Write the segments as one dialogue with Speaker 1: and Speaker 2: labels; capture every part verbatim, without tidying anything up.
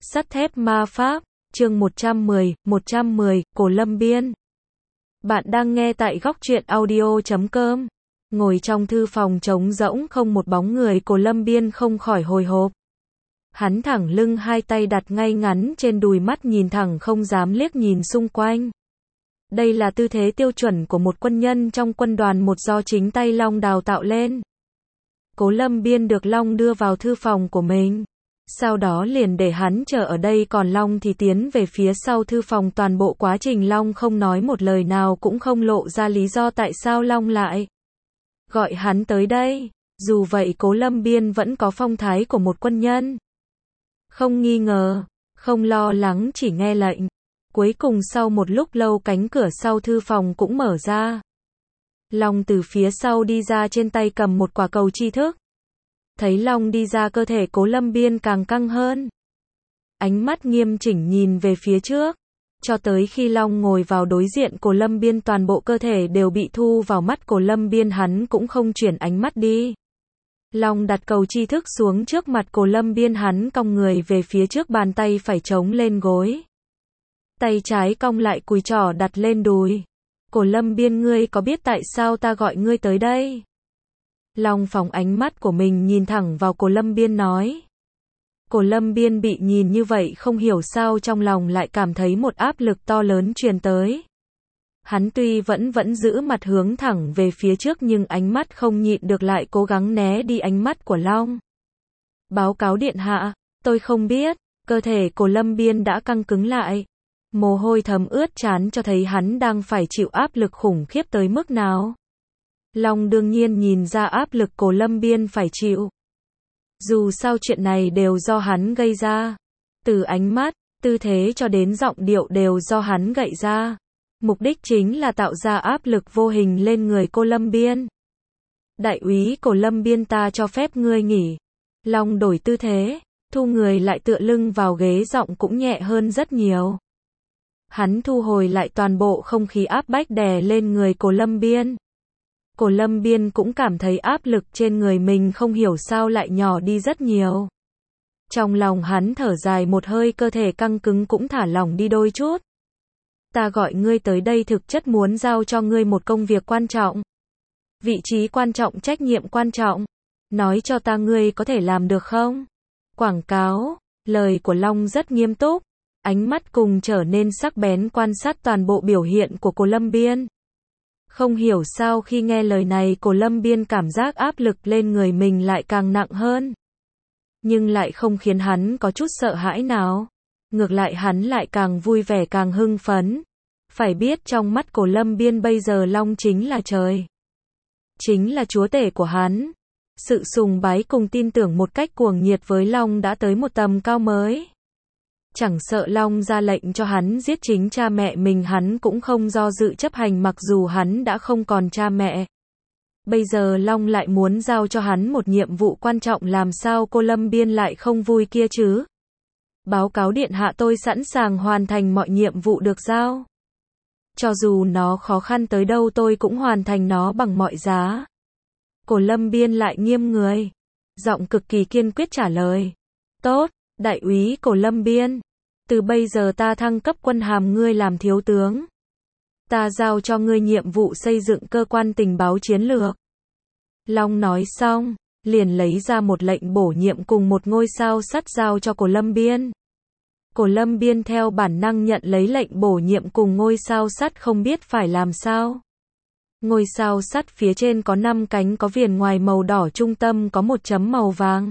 Speaker 1: Sắt thép ma pháp, chương một trăm mười, một trăm mười, Cổ Lâm Biên. Bạn đang nghe tại góc truyện audio chấm com. Ngồi trong thư phòng trống rỗng không một bóng người, Cổ Lâm Biên không khỏi hồi hộp. Hắn thẳng lưng, hai tay đặt ngay ngắn trên đùi, mắt nhìn thẳng không dám liếc nhìn xung quanh. Đây là tư thế tiêu chuẩn của một quân nhân trong quân đoàn một do chính tay Long đào tạo lên. Cổ Lâm Biên được Long đưa vào thư phòng của mình. Sau đó liền để hắn chờ ở đây, còn Long thì tiến về phía sau thư phòng. Toàn bộ quá trình Long không nói một lời nào, cũng không lộ ra lý do tại sao Long lại gọi hắn tới đây. Dù vậy Cổ Lâm Biên vẫn có phong thái của một quân nhân. Không nghi ngờ, không lo lắng, chỉ nghe lệnh. Cuối cùng sau một lúc lâu, cánh cửa sau thư phòng cũng mở ra. Long từ phía sau đi ra, trên tay cầm một quả cầu tri thức. Thấy Long đi ra, cơ thể Cổ Lâm Biên càng căng hơn. Ánh mắt nghiêm chỉnh nhìn về phía trước. Cho tới khi Long ngồi vào đối diện Cổ Lâm Biên, toàn bộ cơ thể đều bị thu vào mắt Cổ Lâm Biên, hắn cũng không chuyển ánh mắt đi. Long đặt cầu tri thức xuống trước mặt Cổ Lâm Biên, hắn cong người về phía trước, bàn tay phải chống lên gối. Tay trái cong lại, cùi trỏ đặt lên đùi. Cổ Lâm Biên, ngươi có biết tại sao ta gọi ngươi tới đây? Long phóng ánh mắt của mình nhìn thẳng vào Cổ Lâm Biên nói. Cổ Lâm Biên bị nhìn như vậy, không hiểu sao trong lòng lại cảm thấy một áp lực to lớn truyền tới. Hắn tuy vẫn vẫn giữ mặt hướng thẳng về phía trước, nhưng ánh mắt không nhịn được lại cố gắng né đi ánh mắt của Long. Báo cáo điện hạ, tôi không biết. Cơ thể Cổ Lâm Biên đã căng cứng lại. Mồ hôi thấm ướt trán, cho thấy hắn đang phải chịu áp lực khủng khiếp tới mức nào. Long đương nhiên nhìn ra áp lực Cổ Lâm Biên phải chịu. Dù sao chuyện này đều do hắn gây ra. Từ ánh mắt, tư thế cho đến giọng điệu đều do hắn gợi ra. Mục đích chính là tạo ra áp lực vô hình lên người Cổ Lâm Biên. Đại úy Cổ Lâm Biên, ta cho phép ngươi nghỉ. Long đổi tư thế, thu người lại, tựa lưng vào ghế, giọng cũng nhẹ hơn rất nhiều. Hắn thu hồi lại toàn bộ không khí áp bách đè lên người Cổ Lâm Biên. Cổ Lâm Biên cũng cảm thấy áp lực trên người mình không hiểu sao lại nhỏ đi rất nhiều. Trong lòng hắn thở dài một hơi, cơ thể căng cứng cũng thả lỏng đi đôi chút. Ta gọi ngươi tới đây thực chất muốn giao cho ngươi một công việc quan trọng. Vị trí quan trọng, trách nhiệm quan trọng. Nói cho ta ngươi có thể làm được không? Quảng cáo. Lời của Long rất nghiêm túc. Ánh mắt cùng trở nên sắc bén, quan sát toàn bộ biểu hiện của Cổ Lâm Biên. Không hiểu sao khi nghe lời này, Cổ Lâm Biên cảm giác áp lực lên người mình lại càng nặng hơn. Nhưng lại không khiến hắn có chút sợ hãi nào. Ngược lại hắn lại càng vui vẻ, càng hưng phấn. Phải biết trong mắt Cổ Lâm Biên bây giờ Long chính là trời. Chính là chúa tể của hắn. Sự sùng bái cùng tin tưởng một cách cuồng nhiệt với Long đã tới một tầm cao mới. Chẳng sợ Long ra lệnh cho hắn giết chính cha mẹ mình, hắn cũng không do dự chấp hành, mặc dù hắn đã không còn cha mẹ. Bây giờ Long lại muốn giao cho hắn một nhiệm vụ quan trọng, làm sao Cổ Lâm Biên lại không vui kia chứ? Báo cáo điện hạ, tôi sẵn sàng hoàn thành mọi nhiệm vụ được giao. Cho dù nó khó khăn tới đâu tôi cũng hoàn thành nó bằng mọi giá. Cổ Lâm Biên lại nghiêm người. Giọng cực kỳ kiên quyết trả lời. Tốt, đại úy Cổ Lâm Biên. Từ bây giờ ta thăng cấp quân hàm ngươi làm thiếu tướng. Ta giao cho ngươi nhiệm vụ xây dựng cơ quan tình báo chiến lược. Long nói xong, liền lấy ra một lệnh bổ nhiệm cùng một ngôi sao sắt giao cho Cổ Lâm Biên. Cổ Lâm Biên theo bản năng nhận lấy lệnh bổ nhiệm cùng ngôi sao sắt, không biết phải làm sao. Ngôi sao sắt phía trên có năm cánh có viền ngoài màu đỏ, trung tâm có một chấm màu vàng.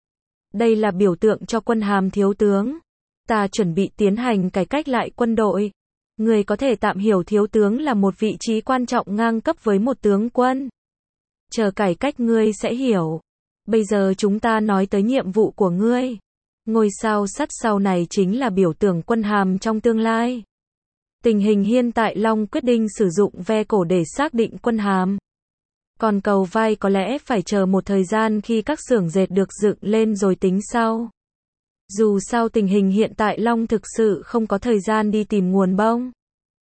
Speaker 1: Đây là biểu tượng cho quân hàm thiếu tướng. Ta chuẩn bị tiến hành cải cách lại quân đội. Người có thể tạm hiểu thiếu tướng là một vị trí quan trọng ngang cấp với một tướng quân. Chờ cải cách ngươi sẽ hiểu. Bây giờ chúng ta nói tới nhiệm vụ của ngươi. Ngôi sao sắt sau này chính là biểu tượng quân hàm trong tương lai. Tình hình hiện tại Long quyết định sử dụng ve cổ để xác định quân hàm. Còn cầu vai có lẽ phải chờ một thời gian khi các xưởng dệt được dựng lên rồi tính sau. Dù sao tình hình hiện tại Long thực sự không có thời gian đi tìm nguồn bông.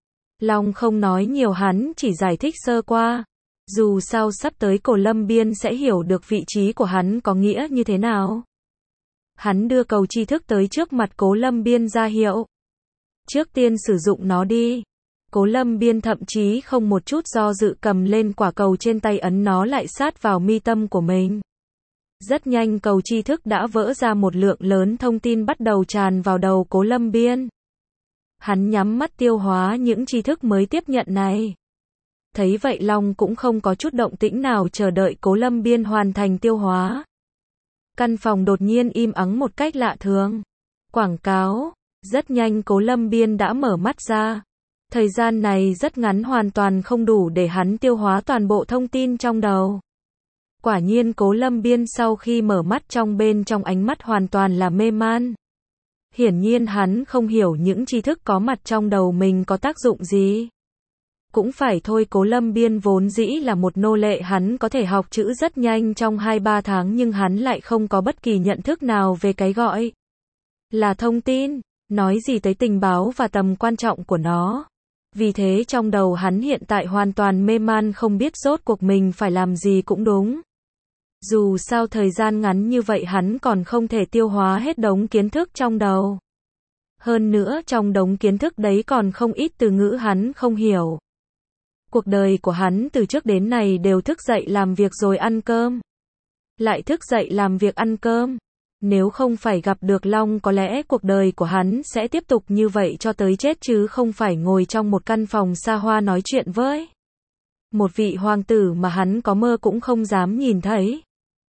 Speaker 1: Long không nói nhiều, hắn chỉ giải thích sơ qua. Dù sao sắp tới Cổ Lâm Biên sẽ hiểu được vị trí của hắn có nghĩa như thế nào. Hắn đưa cầu tri thức tới trước mặt Cố Lâm Biên ra hiệu. Trước tiên sử dụng nó đi. Cố Lâm Biên thậm chí không một chút do dự cầm lên quả cầu trên tay ấn nó lại sát vào mi tâm của mình. Rất nhanh cầu tri thức đã vỡ ra một lượng lớn thông tin bắt đầu tràn vào đầu Cố Lâm Biên. Hắn nhắm mắt tiêu hóa những tri thức mới tiếp nhận này. Thấy vậy Long cũng không có chút động tĩnh nào chờ đợi Cố Lâm Biên hoàn thành tiêu hóa. Căn phòng đột nhiên im ắng một cách lạ thường. Quảng cáo. Rất nhanh Cố Lâm Biên đã mở mắt ra. Thời gian này rất ngắn hoàn toàn không đủ để hắn tiêu hóa toàn bộ thông tin trong đầu. Quả nhiên Cố Lâm Biên sau khi mở mắt trong bên trong ánh mắt hoàn toàn là mê man. Hiển nhiên hắn không hiểu những tri thức có mặt trong đầu mình có tác dụng gì. Cũng phải thôi, Cố Lâm Biên vốn dĩ là một nô lệ, hắn có thể học chữ rất nhanh trong hai ba tháng nhưng hắn lại không có bất kỳ nhận thức nào về cái gọi là thông tin, nói gì tới tình báo và tầm quan trọng của nó. Vì thế trong đầu hắn hiện tại hoàn toàn mê man, không biết rốt cuộc mình phải làm gì cũng đúng. Dù sao thời gian ngắn như vậy hắn còn không thể tiêu hóa hết đống kiến thức trong đầu. Hơn nữa trong đống kiến thức đấy còn không ít từ ngữ hắn không hiểu. Cuộc đời của hắn từ trước đến nay đều thức dậy làm việc rồi ăn cơm. Lại thức dậy làm việc ăn cơm. Nếu không phải gặp được Long có lẽ cuộc đời của hắn sẽ tiếp tục như vậy cho tới chết chứ không phải ngồi trong một căn phòng xa hoa nói chuyện với một vị hoàng tử mà hắn có mơ cũng không dám nhìn thấy.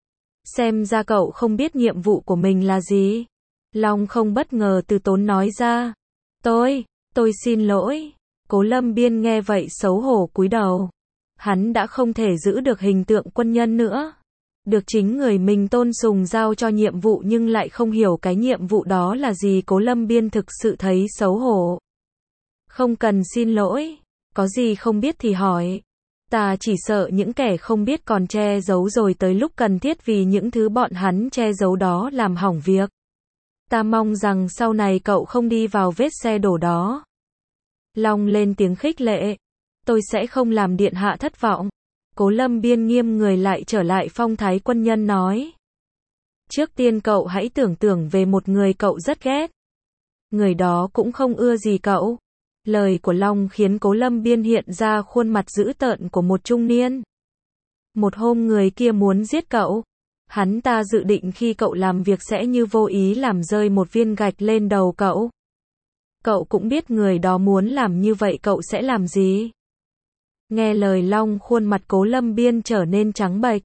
Speaker 1: Xem ra cậu không biết nhiệm vụ của mình là gì. Long không bất ngờ từ tốn nói ra. Tôi, tôi xin lỗi. Cố Lâm Biên nghe vậy xấu hổ cúi đầu. Hắn đã không thể giữ được hình tượng quân nhân nữa. Được chính người mình tôn sùng giao cho nhiệm vụ nhưng lại không hiểu cái nhiệm vụ đó là gì. Cố Lâm Biên thực sự thấy xấu hổ. Không cần xin lỗi. Có gì không biết thì hỏi. Ta chỉ sợ những kẻ không biết còn che giấu rồi tới lúc cần thiết vì những thứ bọn hắn che giấu đó làm hỏng việc. Ta mong rằng sau này cậu không đi vào vết xe đổ đó. Long lên tiếng khích lệ. Tôi sẽ không làm điện hạ thất vọng. Cố Lâm Biên nghiêm người lại trở lại phong thái quân nhân nói. Trước tiên cậu hãy tưởng tượng về một người cậu rất ghét. Người đó cũng không ưa gì cậu. Lời của Long khiến Cố Lâm Biên hiện ra khuôn mặt dữ tợn của một trung niên. Một hôm người kia muốn giết cậu. Hắn ta dự định khi cậu làm việc sẽ như vô ý làm rơi một viên gạch lên đầu cậu. Cậu cũng biết người đó muốn làm như vậy cậu sẽ làm gì. Nghe lời Long khuôn mặt Cố Lâm Biên trở nên trắng bệch.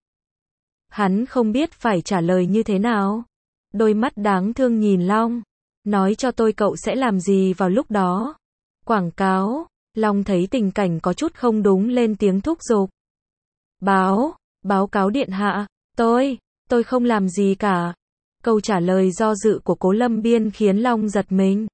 Speaker 1: Hắn không biết phải trả lời như thế nào. Đôi mắt đáng thương nhìn Long. Nói cho tôi cậu sẽ làm gì vào lúc đó. Quảng cáo. Long thấy tình cảnh có chút không đúng lên tiếng thúc giục. Báo, báo cáo điện hạ. Tôi, tôi không làm gì cả. Câu trả lời do dự của Cố Lâm Biên khiến Long giật mình.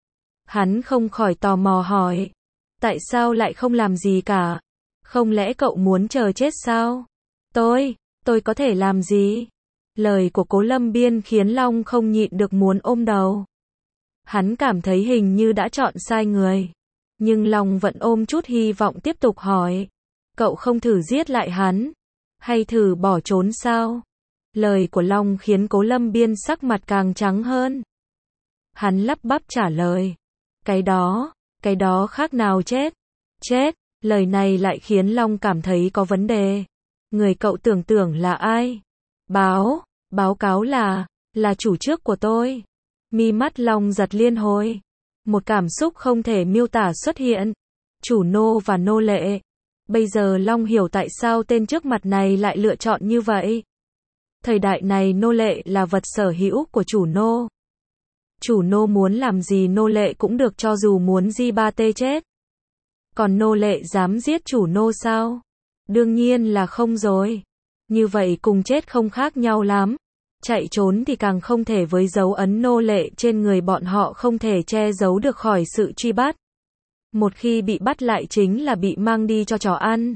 Speaker 1: Hắn không khỏi tò mò hỏi. Tại sao lại không làm gì cả? Không lẽ cậu muốn chờ chết sao? Tôi, tôi có thể làm gì? Lời của Cố Lâm Biên khiến Long không nhịn được muốn ôm đầu. Hắn cảm thấy hình như đã chọn sai người. Nhưng Long vẫn ôm chút hy vọng tiếp tục hỏi. Cậu không thử giết lại hắn? Hay thử bỏ trốn sao? Lời của Long khiến Cố Lâm Biên sắc mặt càng trắng hơn. Hắn lắp bắp trả lời. Cái đó, cái đó khác nào chết? Chết, lời này lại khiến Long cảm thấy có vấn đề. Người cậu tưởng tưởng là ai? Báo, báo cáo là, là chủ trước của tôi. Mi mắt Long giật liên hồi. Một cảm xúc không thể miêu tả xuất hiện. Chủ nô và nô lệ. Bây giờ Long hiểu tại sao tên trước mặt này lại lựa chọn như vậy. Thời đại này nô lệ là vật sở hữu của chủ nô. Chủ nô muốn làm gì nô lệ cũng được cho dù muốn di ba tê chết. Còn nô lệ dám giết chủ nô sao? Đương nhiên là không rồi. Như vậy cùng chết không khác nhau lắm. Chạy trốn thì càng không thể, với dấu ấn nô lệ trên người bọn họ không thể che giấu được khỏi sự truy bắt. Một khi bị bắt lại chính là bị mang đi cho chó ăn.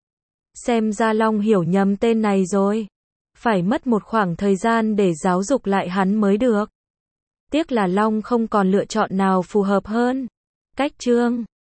Speaker 1: Xem ra Long hiểu nhầm tên này rồi. Phải mất một khoảng thời gian để giáo dục lại hắn mới được. Tiếc là Long không còn lựa chọn nào phù hợp hơn. Cách chương